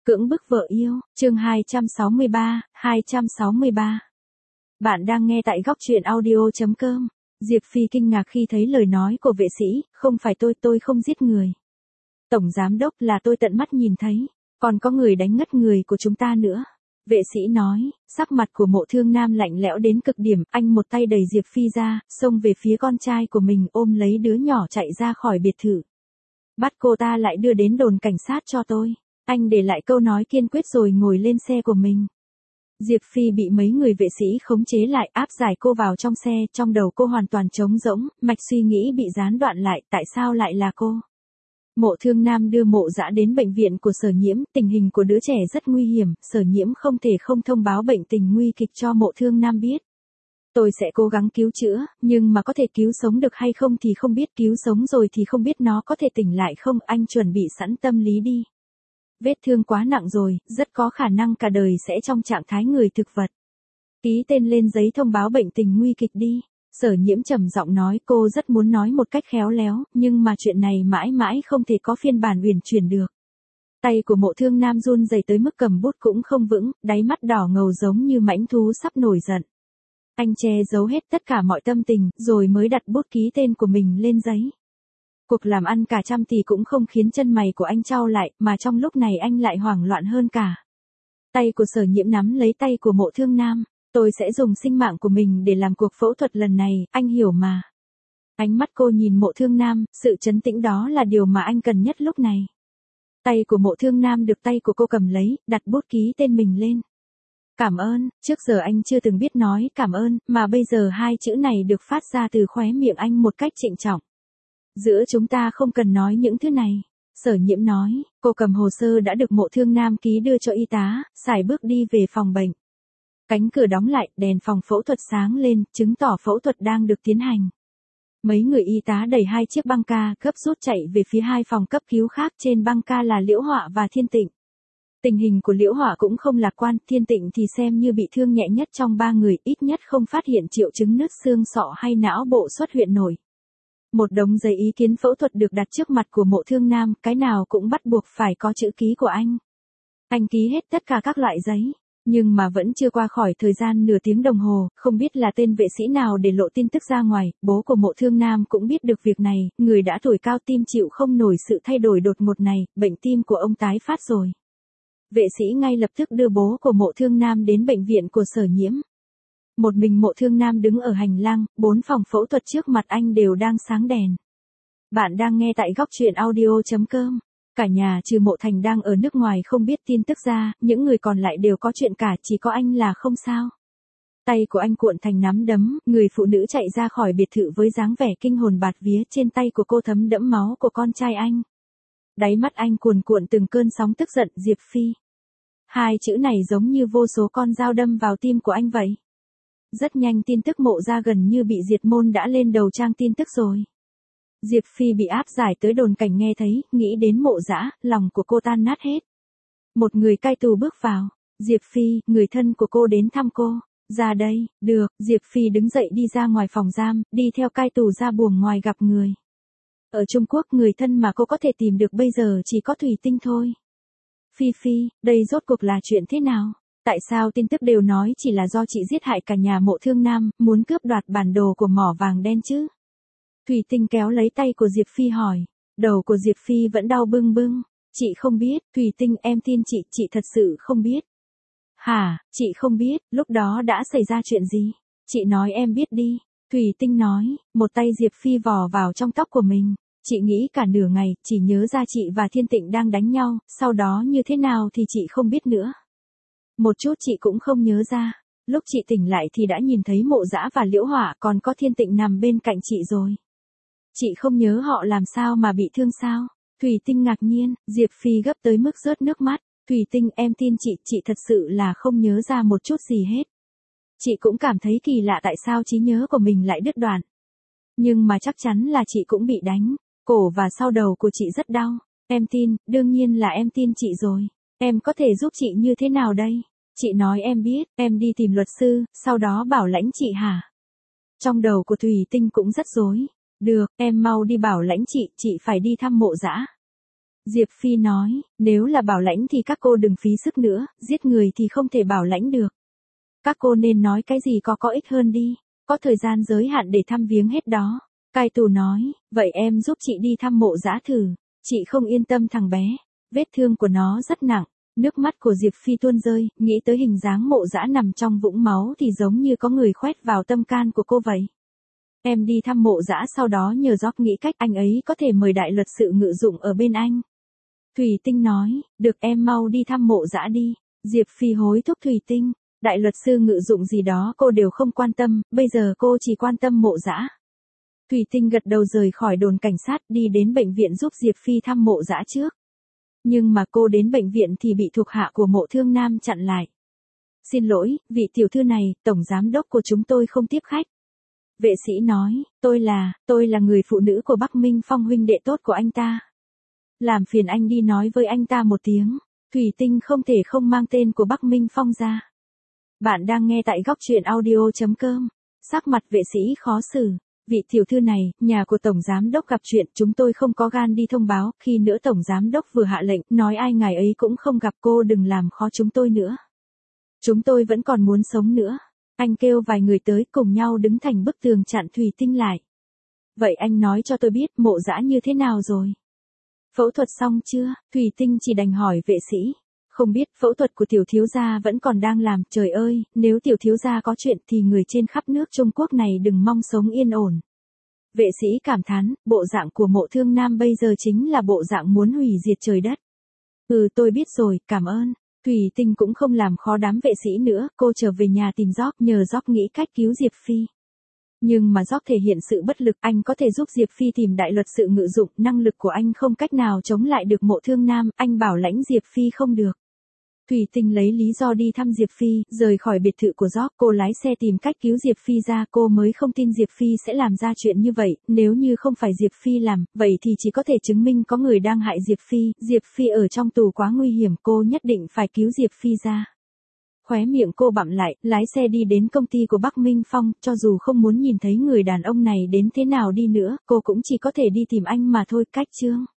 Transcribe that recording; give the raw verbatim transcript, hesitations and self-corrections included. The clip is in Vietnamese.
Cưỡng bức vợ yêu, chương hai trăm sáu mươi ba, hai trăm sáu mươi ba. Bạn đang nghe tại góc truyện audio chấm com. Diệp Phi kinh ngạc khi thấy lời nói của vệ sĩ, không phải tôi, tôi không giết người. Tổng giám đốc là tôi tận mắt nhìn thấy, còn có người đánh ngất người của chúng ta nữa. Vệ sĩ nói, sắc mặt của Mộ Thương Nam lạnh lẽo đến cực điểm, anh một tay đẩy Diệp Phi ra, xông về phía con trai của mình ôm lấy đứa nhỏ chạy ra khỏi biệt thự. Bắt cô ta lại đưa đến đồn cảnh sát cho tôi. Anh để lại câu nói kiên quyết rồi ngồi lên xe của mình. Diệp Phi bị mấy người vệ sĩ khống chế lại áp giải cô vào trong xe, trong đầu cô hoàn toàn trống rỗng, mạch suy nghĩ bị gián đoạn lại, tại sao lại là cô? Mộ Thương Nam đưa Mộ Dã đến bệnh viện của Sở Nhiễm, tình hình của đứa trẻ rất nguy hiểm, Sở Nhiễm không thể không thông báo bệnh tình nguy kịch cho Mộ Thương Nam biết. Tôi sẽ cố gắng cứu chữa, nhưng mà có thể cứu sống được hay không thì không biết, cứu sống rồi thì không biết nó có thể tỉnh lại không, anh chuẩn bị sẵn tâm lý đi. Vết thương quá nặng rồi, rất có khả năng cả đời sẽ trong trạng thái người thực vật. Ký tên lên giấy thông báo bệnh tình nguy kịch đi. Sở Nhiễm trầm giọng nói, cô rất muốn nói một cách khéo léo, nhưng mà chuyện này mãi mãi không thể có phiên bản uyển chuyển được. Tay của Mộ Thương Nam run rẩy tới mức cầm bút cũng không vững, đáy mắt đỏ ngầu giống như mãnh thú sắp nổi giận. Anh che giấu hết tất cả mọi tâm tình, rồi mới đặt bút ký tên của mình lên giấy. Cuộc làm ăn cả trăm tỷ cũng không khiến chân mày của anh chau lại, mà trong lúc này anh lại hoảng loạn hơn cả. Tay của Sở Nhiễm nắm lấy tay của Mộ Thương Nam, tôi sẽ dùng sinh mạng của mình để làm cuộc phẫu thuật lần này, anh hiểu mà. Ánh mắt cô nhìn Mộ Thương Nam, sự trấn tĩnh đó là điều mà anh cần nhất lúc này. Tay của Mộ Thương Nam được tay của cô cầm lấy, đặt bút ký tên mình lên. Cảm ơn, trước giờ anh chưa từng biết nói cảm ơn, mà bây giờ hai chữ này được phát ra từ khóe miệng anh một cách trịnh trọng. Giữa chúng ta không cần nói những thứ này. Sở Nhiễm nói, cô cầm hồ sơ đã được Mộ Thương Nam ký đưa cho y tá, sải bước đi về phòng bệnh. Cánh cửa đóng lại, đèn phòng phẫu thuật sáng lên, chứng tỏ phẫu thuật đang được tiến hành. Mấy người y tá đẩy hai chiếc băng ca, gấp rút chạy về phía hai phòng cấp cứu khác, trên băng ca là Liễu Họa và Thiên Tịnh. Tình hình của Liễu Họa cũng không lạc quan, Thiên Tịnh thì xem như bị thương nhẹ nhất trong ba người, ít nhất không phát hiện triệu chứng nứt xương sọ hay não bộ xuất huyệt nổi. Một đống giấy ý kiến phẫu thuật được đặt trước mặt của Mộ Thương Nam, cái nào cũng bắt buộc phải có chữ ký của anh. Anh ký hết tất cả các loại giấy, nhưng mà vẫn chưa qua khỏi thời gian nửa tiếng đồng hồ, không biết là tên vệ sĩ nào để lộ tin tức ra ngoài, bố của Mộ Thương Nam cũng biết được việc này, người đã tuổi cao tim chịu không nổi sự thay đổi đột ngột này, bệnh tim của ông tái phát rồi. Vệ sĩ ngay lập tức đưa bố của Mộ Thương Nam đến bệnh viện của Sở Nhiễm. Một mình Mộ Thương Nam đứng ở hành lang, bốn phòng phẫu thuật trước mặt anh đều đang sáng đèn. Bạn đang nghe tại góc truyện audio chấm com. Cả nhà trừ Mộ Thành đang ở nước ngoài không biết tin tức ra, những người còn lại đều có chuyện cả, chỉ có anh là không sao. Tay của anh cuộn thành nắm đấm, người phụ nữ chạy ra khỏi biệt thự với dáng vẻ kinh hồn bạt vía, trên tay của cô thấm đẫm máu của con trai anh. Đáy mắt anh cuồn cuộn từng cơn sóng tức giận, Diệp Phi. Hai chữ này giống như vô số con dao đâm vào tim của anh vậy. Rất nhanh tin tức Mộ gia gần như bị diệt môn đã lên đầu trang tin tức rồi. Diệp Phi bị áp giải tới đồn cảnh, nghe thấy, nghĩ đến Mộ Dã, lòng của cô tan nát hết. Một người cai tù bước vào. Diệp Phi, người thân của cô đến thăm cô. Ra đây, được, Diệp Phi đứng dậy đi ra ngoài phòng giam, đi theo cai tù ra buồng ngoài gặp người. Ở Trung Quốc người thân mà cô có thể tìm được bây giờ chỉ có Thủy Tinh thôi. Phi Phi, đây rốt cuộc là chuyện thế nào? Tại sao tin tức đều nói chỉ là do chị giết hại cả nhà Mộ Thương Nam, muốn cướp đoạt bản đồ của mỏ vàng đen chứ? Thủy Tinh kéo lấy tay của Diệp Phi hỏi. Đầu của Diệp Phi vẫn đau bưng bưng. Chị không biết, Thủy Tinh, em tin chị, chị thật sự không biết. Hả, chị không biết, lúc đó đã xảy ra chuyện gì? Chị nói em biết đi. Thủy Tinh nói, một tay Diệp Phi vò vào trong tóc của mình. Chị nghĩ cả nửa ngày, chỉ nhớ ra chị và Thiên Tịnh đang đánh nhau, sau đó như thế nào thì chị không biết nữa. Một chút chị cũng không nhớ ra. Lúc chị tỉnh lại thì đã nhìn thấy Mộ Dã và Liễu Họa, còn có Thiên Tịnh nằm bên cạnh chị rồi. Chị không nhớ họ làm sao mà bị thương sao? Thủy Tinh ngạc nhiên, Diệp Phi gấp tới mức rớt nước mắt. Thủy Tinh, em tin chị, chị thật sự là không nhớ ra một chút gì hết. Chị cũng cảm thấy kỳ lạ tại sao trí nhớ của mình lại đứt đoạn. Nhưng mà chắc chắn là chị cũng bị đánh. Cổ và sau đầu của chị rất đau. Em tin, đương nhiên là em tin chị rồi. Em có thể giúp chị như thế nào đây? Chị nói em biết, em đi tìm luật sư, sau đó bảo lãnh chị hả? Trong đầu của Thủy Tinh cũng rất rối. Được, em mau đi bảo lãnh chị, chị phải đi thăm Mộ Dã. Diệp Phi nói, nếu là bảo lãnh thì các cô đừng phí sức nữa, giết người thì không thể bảo lãnh được. Các cô nên nói cái gì có có ích hơn đi, có thời gian giới hạn để thăm viếng hết đó. Cai tù nói, vậy em giúp chị đi thăm mộ dã thử, chị không yên tâm thằng bé, vết thương của nó rất nặng. Nước mắt của Diệp Phi tuôn rơi, nghĩ tới hình dáng mộ dã nằm trong vũng máu thì giống như có người khoét vào tâm can của cô vậy. Em đi thăm mộ dã sau đó nhờ Job nghĩ cách anh ấy có thể mời đại luật sự ngự dụng ở bên anh. Thủy Tinh nói, được em mau đi thăm mộ dã đi. Diệp Phi hối thúc Thủy Tinh, đại luật sư ngự dụng gì đó cô đều không quan tâm, bây giờ cô chỉ quan tâm mộ dã. Thủy Tinh gật đầu rời khỏi đồn cảnh sát đi đến bệnh viện giúp Diệp Phi thăm mộ dã trước. Nhưng mà cô đến bệnh viện thì bị thuộc hạ của Mộ Thương Nam chặn lại. Xin lỗi, vị tiểu thư này, tổng giám đốc của chúng tôi không tiếp khách. Vệ sĩ nói, tôi là, tôi là người phụ nữ của Bắc Minh Phong huynh đệ tốt của anh ta. Làm phiền anh đi nói với anh ta một tiếng. Thủy Tinh không thể không mang tên của Bắc Minh Phong ra. Bạn đang nghe tại góc truyện audio.com. Sắc mặt vệ sĩ khó xử. Vị tiểu thư này, nhà của tổng giám đốc gặp chuyện, chúng tôi không có gan đi thông báo, khi nữa tổng giám đốc vừa hạ lệnh, nói ai ngài ấy cũng không gặp, cô đừng làm khó chúng tôi nữa. Chúng tôi vẫn còn muốn sống nữa. Anh kêu vài người tới cùng nhau đứng thành bức tường chặn Thủy Tinh lại. Vậy anh nói cho tôi biết mộ dã như thế nào rồi? Phẫu thuật xong chưa? Thủy Tinh chỉ đành hỏi vệ sĩ. Không biết, phẫu thuật của tiểu thiếu gia vẫn còn đang làm, trời ơi, nếu tiểu thiếu gia có chuyện thì người trên khắp nước Trung Quốc này đừng mong sống yên ổn. Vệ sĩ cảm thán, bộ dạng của Mộ Thương Nam bây giờ chính là bộ dạng muốn hủy diệt trời đất. Ừ tôi biết rồi, cảm ơn. Thủy Tinh cũng không làm khó đám vệ sĩ nữa, cô trở về nhà tìm Job, nhờ Job nghĩ cách cứu Diệp Phi. Nhưng mà Job thể hiện sự bất lực, anh có thể giúp Diệp Phi tìm đại luật sự ngự dụng, năng lực của anh không cách nào chống lại được Mộ Thương Nam, anh bảo lãnh Diệp Phi không được. Thủy Tinh lấy lý do đi thăm Diệp Phi, rời khỏi biệt thự của Job, cô lái xe tìm cách cứu Diệp Phi ra, cô mới không tin Diệp Phi sẽ làm ra chuyện như vậy, nếu như không phải Diệp Phi làm, vậy thì chỉ có thể chứng minh có người đang hại Diệp Phi, Diệp Phi ở trong tù quá nguy hiểm, cô nhất định phải cứu Diệp Phi ra. Khóe miệng cô bặm lại, lái xe đi đến công ty của Bắc Minh Phong, cho dù không muốn nhìn thấy người đàn ông này đến thế nào đi nữa, cô cũng chỉ có thể đi tìm anh mà thôi. Cách chương